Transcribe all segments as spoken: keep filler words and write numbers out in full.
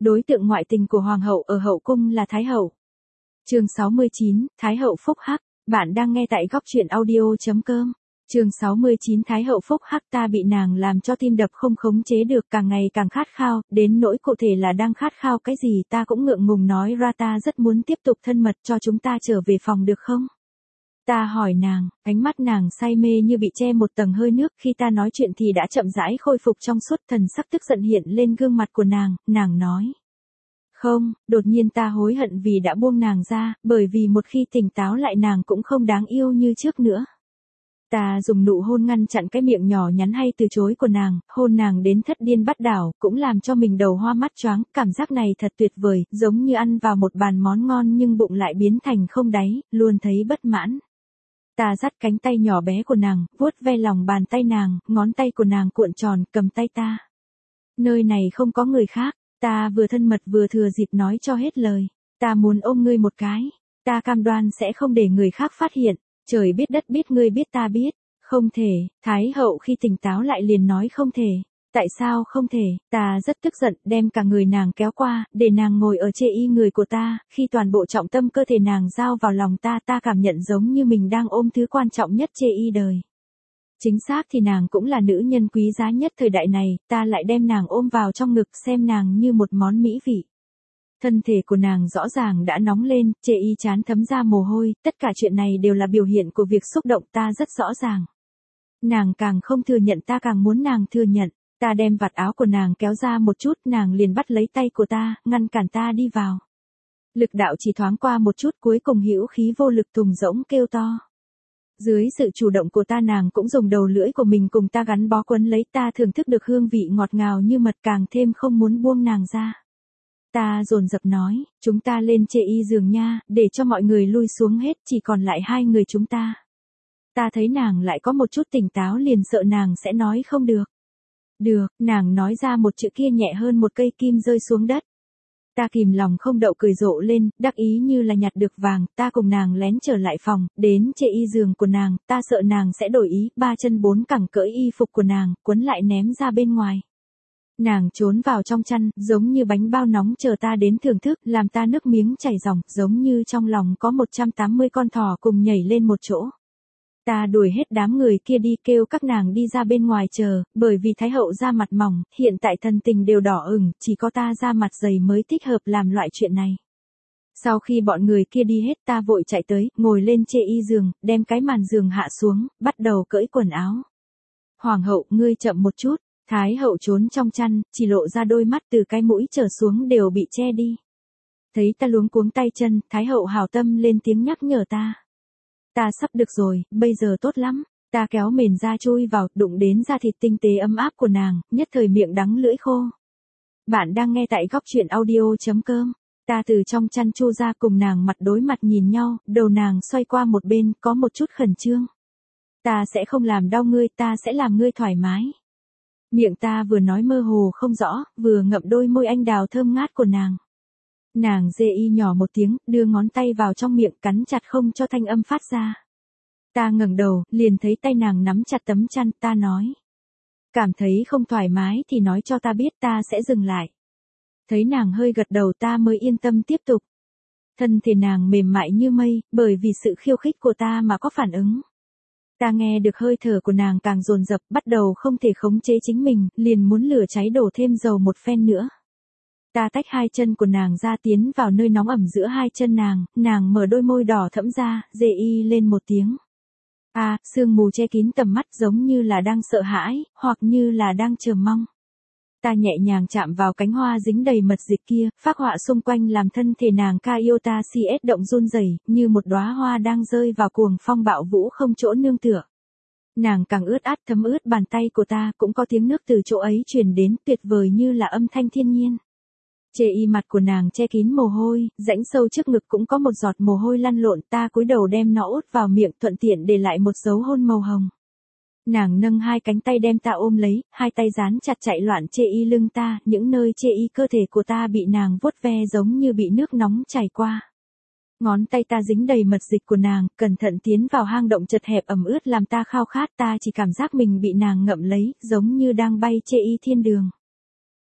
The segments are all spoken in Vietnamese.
Đối tượng ngoại tình của hoàng hậu ở hậu cung là Thái hậu. Chương sáu mươi chín, Thái hậu phúc hắc. Bạn đang nghe tại góc truyện audio chấm com. Chương sáu mươi chín, Thái hậu phúc hắc. Ta bị nàng làm cho tim đập không khống chế được, càng ngày càng khát khao, đến nỗi cụ thể là đang khát khao cái gì ta cũng ngượng ngùng nói ra. Ta rất muốn tiếp tục thân mật, cho chúng ta trở về phòng được không? Ta hỏi nàng, ánh mắt nàng say mê như bị che một tầng hơi nước. Khi ta nói chuyện thì đã chậm rãi khôi phục trong suốt, thần sắc tức giận hiện lên gương mặt của nàng. Nàng nói không. Đột nhiên ta hối hận vì đã buông nàng ra, bởi vì một khi tỉnh táo lại nàng cũng không đáng yêu như trước nữa. Ta dùng nụ hôn ngăn chặn cái miệng nhỏ nhắn hay từ chối của nàng, hôn nàng đến thất điên bắt đảo, cũng làm cho mình đầu hoa mắt choáng. Cảm giác này thật tuyệt vời, giống như ăn vào một bàn món ngon nhưng bụng lại biến thành không đáy, luôn thấy bất mãn. Ta dắt cánh tay nhỏ bé của nàng, vuốt ve lòng bàn tay nàng, ngón tay của nàng cuộn tròn, cầm tay ta. Nơi này không có người khác. Ta vừa thân mật vừa thừa dịp nói cho hết lời. Ta muốn ôm ngươi một cái. Ta cam đoan sẽ không để người khác phát hiện. Trời biết đất biết ngươi biết ta biết. Không thể. Thái hậu khi tỉnh táo lại liền nói không thể. Tại sao không thể? Ta rất tức giận, đem cả người nàng kéo qua, để nàng ngồi ở chê y người của ta. Khi toàn bộ trọng tâm cơ thể nàng giao vào lòng ta, ta cảm nhận giống như mình đang ôm thứ quan trọng nhất chê y đời. Chính xác thì nàng cũng là nữ nhân quý giá nhất thời đại này, ta lại đem nàng ôm vào trong ngực, xem nàng như một món mỹ vị. Thân thể của nàng rõ ràng đã nóng lên, chê y chán thấm ra mồ hôi, tất cả chuyện này đều là biểu hiện của việc xúc động, ta rất rõ ràng. Nàng càng không thừa nhận, ta càng muốn nàng thừa nhận. Ta đem vạt áo của nàng kéo ra một chút, nàng liền bắt lấy tay của ta, ngăn cản ta đi vào. Lực đạo chỉ thoáng qua một chút, cuối cùng hữu khí vô lực thùng rỗng kêu to. Dưới sự chủ động của ta, nàng cũng dùng đầu lưỡi của mình cùng ta gắn bó quấn lấy. Ta thưởng thức được hương vị ngọt ngào như mật, càng thêm không muốn buông nàng ra. Ta dồn dập nói, chúng ta lên chê y giường nha, để cho mọi người lui xuống hết, chỉ còn lại hai người chúng ta. Ta thấy nàng lại có một chút tỉnh táo, liền sợ nàng sẽ nói không được. Được, nàng nói ra một chữ kia nhẹ hơn một cây kim rơi xuống đất. Ta kìm lòng không đậu cười rộ lên, đắc ý như là nhặt được vàng. Ta cùng nàng lén trở lại phòng, đến chê y giường của nàng, ta sợ nàng sẽ đổi ý, ba chân bốn cẳng cởi y phục của nàng, quấn lại ném ra bên ngoài. Nàng trốn vào trong chăn, giống như bánh bao nóng chờ ta đến thưởng thức, làm ta nước miếng chảy ròng, giống như trong lòng có một trăm tám mươi con thỏ cùng nhảy lên một chỗ. Ta đuổi hết đám người kia đi, kêu các nàng đi ra bên ngoài chờ, bởi vì Thái hậu da mặt mỏng, hiện tại thần tình đều đỏ ửng, chỉ có ta da mặt dày mới thích hợp làm loại chuyện này. Sau khi bọn người kia đi hết, ta vội chạy tới, ngồi lên chê y giường, đem cái màn giường hạ xuống, bắt đầu cởi quần áo. Hoàng hậu, ngươi chậm một chút. Thái hậu trốn trong chăn, chỉ lộ ra đôi mắt, từ cái mũi trở xuống đều bị che đi. Thấy ta luống cuống tay chân, Thái hậu hảo tâm lên tiếng nhắc nhở ta. Ta sắp được rồi, bây giờ tốt lắm. Ta kéo mền ra chui vào, đụng đến da thịt tinh tế ấm áp của nàng, nhất thời miệng đắng lưỡi khô. Bạn đang nghe tại góc truyện audio chấm com. Ta từ trong chăn chu ra, cùng nàng mặt đối mặt nhìn nhau, đầu nàng xoay qua một bên, có một chút khẩn trương. Ta sẽ không làm đau ngươi, ta sẽ làm ngươi thoải mái. Miệng ta vừa nói mơ hồ không rõ, vừa ngậm đôi môi anh đào thơm ngát của nàng. Nàng dê y nhỏ một tiếng, đưa ngón tay vào trong miệng, cắn chặt không cho thanh âm phát ra. Ta ngẩng đầu, liền thấy tay nàng nắm chặt tấm chăn. Ta nói, cảm thấy không thoải mái thì nói cho ta biết, ta sẽ dừng lại. Thấy nàng hơi gật đầu, ta mới yên tâm tiếp tục. Thân thể nàng mềm mại như mây, bởi vì sự khiêu khích của ta mà có phản ứng. Ta nghe được hơi thở của nàng càng dồn dập, bắt đầu không thể khống chế chính mình, liền muốn lửa cháy đổ thêm dầu một phen nữa. Ta tách hai chân của nàng ra, tiến vào nơi nóng ẩm giữa hai chân nàng, nàng mở đôi môi đỏ thẫm ra, dê y lên một tiếng. À, sương mù che kín tầm mắt, giống như là đang sợ hãi, hoặc như là đang chờ mong. Ta nhẹ nhàng chạm vào cánh hoa dính đầy mật dịch kia, phác họa xung quanh làm thân thể nàng Kaiota xê ét động run rẩy, như một đóa hoa đang rơi vào cuồng phong bạo vũ không chỗ nương tựa. Nàng càng ướt át thấm ướt bàn tay của ta, cũng có tiếng nước từ chỗ ấy truyền đến, tuyệt vời như là âm thanh thiên nhiên. Chê y mặt của nàng che kín mồ hôi, rãnh sâu trước ngực cũng có một giọt mồ hôi lăn lộn. Ta cúi đầu đem nó út vào miệng, thuận tiện để lại một dấu hôn màu hồng. Nàng nâng hai cánh tay đem ta ôm lấy, hai tay dán chặt chạy loạn chê y lưng ta, những nơi chê y cơ thể của ta bị nàng vuốt ve giống như bị nước nóng chảy qua. Ngón tay ta dính đầy mật dịch của nàng, cẩn thận tiến vào hang động chật hẹp ẩm ướt làm ta khao khát. Ta chỉ cảm giác mình bị nàng ngậm lấy, giống như đang bay chê y thiên đường.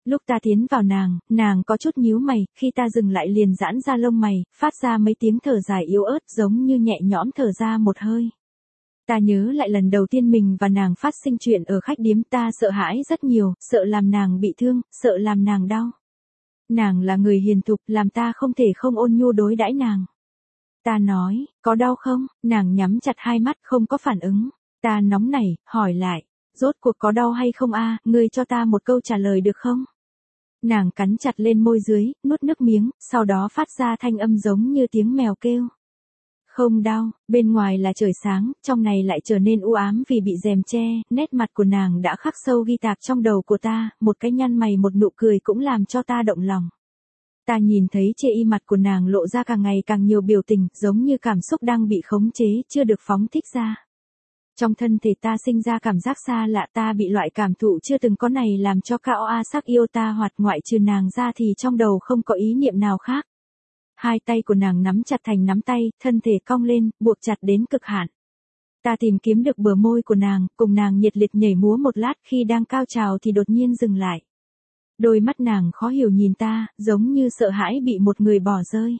Lúc ta tiến vào nàng, nàng có chút nhíu mày, khi ta dừng lại liền giãn ra lông mày, phát ra mấy tiếng thở dài yếu ớt giống như nhẹ nhõm thở ra một hơi. Ta nhớ lại lần đầu tiên mình và nàng phát sinh chuyện ở khách điếm, ta sợ hãi rất nhiều, sợ làm nàng bị thương, sợ làm nàng đau. Nàng là người hiền thục, làm ta không thể không ôn nhu đối đãi nàng. Ta nói, có đau không? Nàng nhắm chặt hai mắt không có phản ứng. Ta nóng nảy, hỏi lại, rốt cuộc có đau hay không a? Ngươi cho ta một câu trả lời được không? Nàng cắn chặt lên môi dưới, nuốt nước miếng, sau đó phát ra thanh âm giống như tiếng mèo kêu. Không đau, bên ngoài là trời sáng, trong này lại trở nên u ám vì bị rèm che, nét mặt của nàng đã khắc sâu ghi tạc trong đầu của ta, một cái nhăn mày một nụ cười cũng làm cho ta động lòng. Ta nhìn thấy trên y mặt của nàng lộ ra càng ngày càng nhiều biểu tình, giống như cảm xúc đang bị khống chế, chưa được phóng thích ra. Trong thân thể ta sinh ra cảm giác xa lạ, ta bị loại cảm thụ chưa từng có này làm cho cao a sắc yêu ta, hoạt ngoại trừ nàng ra thì trong đầu không có ý niệm nào khác. Hai tay của nàng nắm chặt thành nắm tay, thân thể cong lên, buộc chặt đến cực hạn. Ta tìm kiếm được bờ môi của nàng, cùng nàng nhiệt liệt nhảy múa một lát, khi đang cao trào thì đột nhiên dừng lại. Đôi mắt nàng khó hiểu nhìn ta, giống như sợ hãi bị một người bỏ rơi.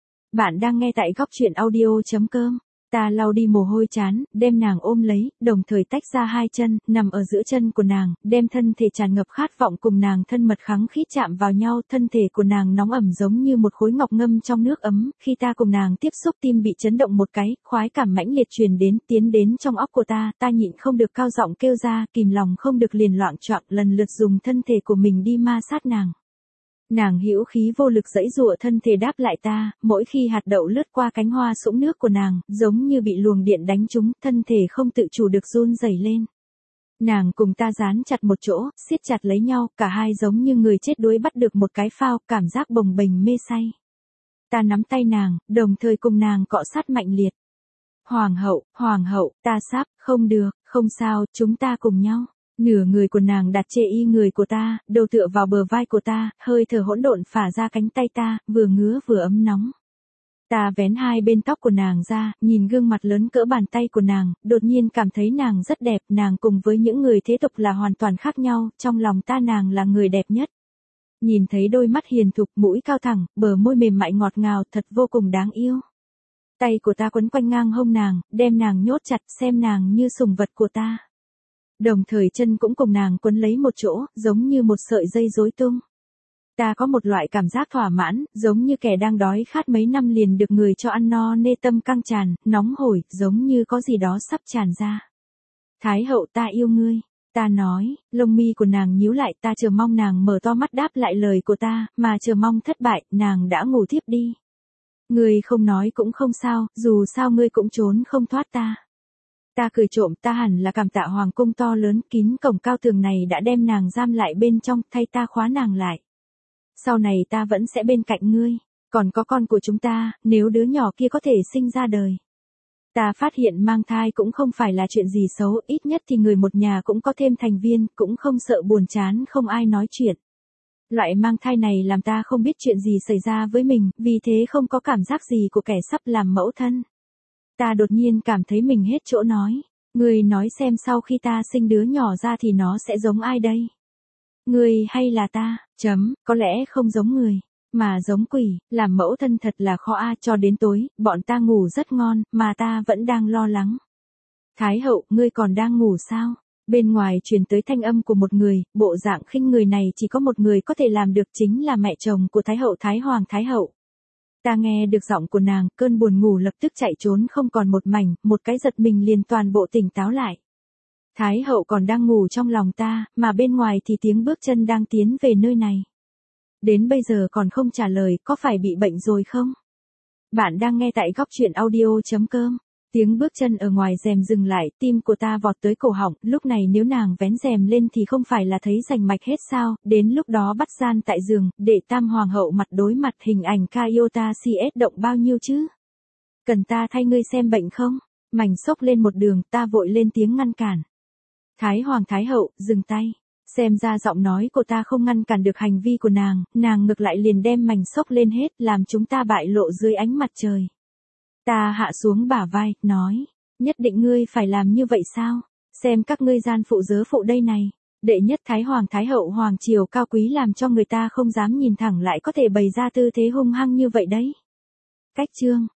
Bạn đang nghe tại góc truyện audio chấm com. Ta lau đi mồ hôi trán, đem nàng ôm lấy, đồng thời tách ra hai chân, nằm ở giữa chân của nàng, đem thân thể tràn ngập khát vọng cùng nàng thân mật khắng khít chạm vào nhau, thân thể của nàng nóng ẩm giống như một khối ngọc ngâm trong nước ấm, khi ta cùng nàng tiếp xúc tim bị chấn động một cái, khoái cảm mãnh liệt truyền đến, tiến đến trong óc của ta, ta nhịn không được cao giọng kêu ra, kìm lòng không được liền loạng choạng, lần lượt dùng thân thể của mình đi ma sát nàng. Nàng hữu khí vô lực giãy giụa thân thể đáp lại ta, mỗi khi hạt đậu lướt qua cánh hoa sũng nước của nàng, giống như bị luồng điện đánh trúng, thân thể không tự chủ được run rẩy lên. Nàng cùng ta dán chặt một chỗ, siết chặt lấy nhau, cả hai giống như người chết đuối bắt được một cái phao, cảm giác bồng bềnh mê say. Ta nắm tay nàng, đồng thời cùng nàng cọ sát mạnh liệt. Hoàng hậu, hoàng hậu, ta sắp, không được, không sao, chúng ta cùng nhau. Nửa người của nàng đặt trên y người của ta, đầu tựa vào bờ vai của ta, hơi thở hỗn độn phả ra cánh tay ta, vừa ngứa vừa ấm nóng. Ta vén hai bên tóc của nàng ra, nhìn gương mặt lớn cỡ bàn tay của nàng, đột nhiên cảm thấy nàng rất đẹp, nàng cùng với những người thế tục là hoàn toàn khác nhau, trong lòng ta nàng là người đẹp nhất. Nhìn thấy đôi mắt hiền thục, mũi cao thẳng, bờ môi mềm mại ngọt ngào, thật vô cùng đáng yêu. Tay của ta quấn quanh ngang hông nàng, đem nàng nhốt chặt, xem nàng như sủng vật của ta. Đồng thời chân cũng cùng nàng quấn lấy một chỗ, giống như một sợi dây rối tung. Ta có một loại cảm giác thỏa mãn, giống như kẻ đang đói khát mấy năm liền được người cho ăn no nê, tâm căng tràn, nóng hổi, giống như có gì đó sắp tràn ra. Thái hậu, ta yêu ngươi. Ta nói, lông mi của nàng nhíu lại, ta chờ mong nàng mở to mắt đáp lại lời của ta, mà chờ mong thất bại, nàng đã ngủ thiếp đi. Ngươi không nói cũng không sao, dù sao ngươi cũng trốn không thoát ta. Ta cười trộm, ta hẳn là cảm tạ hoàng cung to lớn, kín cổng cao tường này đã đem nàng giam lại bên trong, thay ta khóa nàng lại. Sau này ta vẫn sẽ bên cạnh ngươi, còn có con của chúng ta, nếu đứa nhỏ kia có thể sinh ra đời. Ta phát hiện mang thai cũng không phải là chuyện gì xấu, ít nhất thì người một nhà cũng có thêm thành viên, cũng không sợ buồn chán không ai nói chuyện. Loại mang thai này làm ta không biết chuyện gì xảy ra với mình, vì thế không có cảm giác gì của kẻ sắp làm mẫu thân. Ta đột nhiên cảm thấy mình hết chỗ nói. Ngươi nói xem sau khi ta sinh đứa nhỏ ra thì nó sẽ giống ai đây? Ngươi hay là ta? Chấm, có lẽ không giống người, mà giống quỷ, làm mẫu thân thật là khó a. Cho đến tối, bọn ta ngủ rất ngon, mà ta vẫn đang lo lắng. Thái hậu, ngươi còn đang ngủ sao? Bên ngoài truyền tới thanh âm của một người, bộ dạng khinh người này chỉ có một người có thể làm được, chính là mẹ chồng của Thái hậu Thái Hoàng Thái hậu. Ta nghe được giọng của nàng, cơn buồn ngủ lập tức chạy trốn không còn một mảnh, một cái giật mình liền toàn bộ tỉnh táo lại. Thái hậu còn đang ngủ trong lòng ta, mà bên ngoài thì tiếng bước chân đang tiến về nơi này. Đến bây giờ còn không trả lời, có phải bị bệnh rồi không? Bạn đang nghe tại góc truyện audio chấm com. Tiếng bước chân ở ngoài rèm dừng lại, tim của ta vọt tới cổ họng, lúc này nếu nàng vén rèm lên thì không phải là thấy rành mạch hết sao, đến lúc đó bắt gian tại giường, để tam hoàng hậu mặt đối mặt, hình ảnh Kaiota xê ét động bao nhiêu chứ? Cần ta thay ngươi xem bệnh không? Mảnh xốc lên một đường, ta vội lên tiếng ngăn cản. Thái hoàng thái hậu, dừng tay. Xem ra giọng nói của ta không ngăn cản được hành vi của nàng, nàng ngược lại liền đem mảnh xốc lên hết, làm chúng ta bại lộ dưới ánh mặt trời. Ta hạ xuống bả vai, nói, nhất định ngươi phải làm như vậy sao? Xem các ngươi gian phụ dớ phụ đây này. Đệ nhất Thái Hoàng Thái Hậu Hoàng Triều cao quý làm cho người ta không dám nhìn thẳng lại có thể bày ra tư thế hung hăng như vậy đấy. Cách chương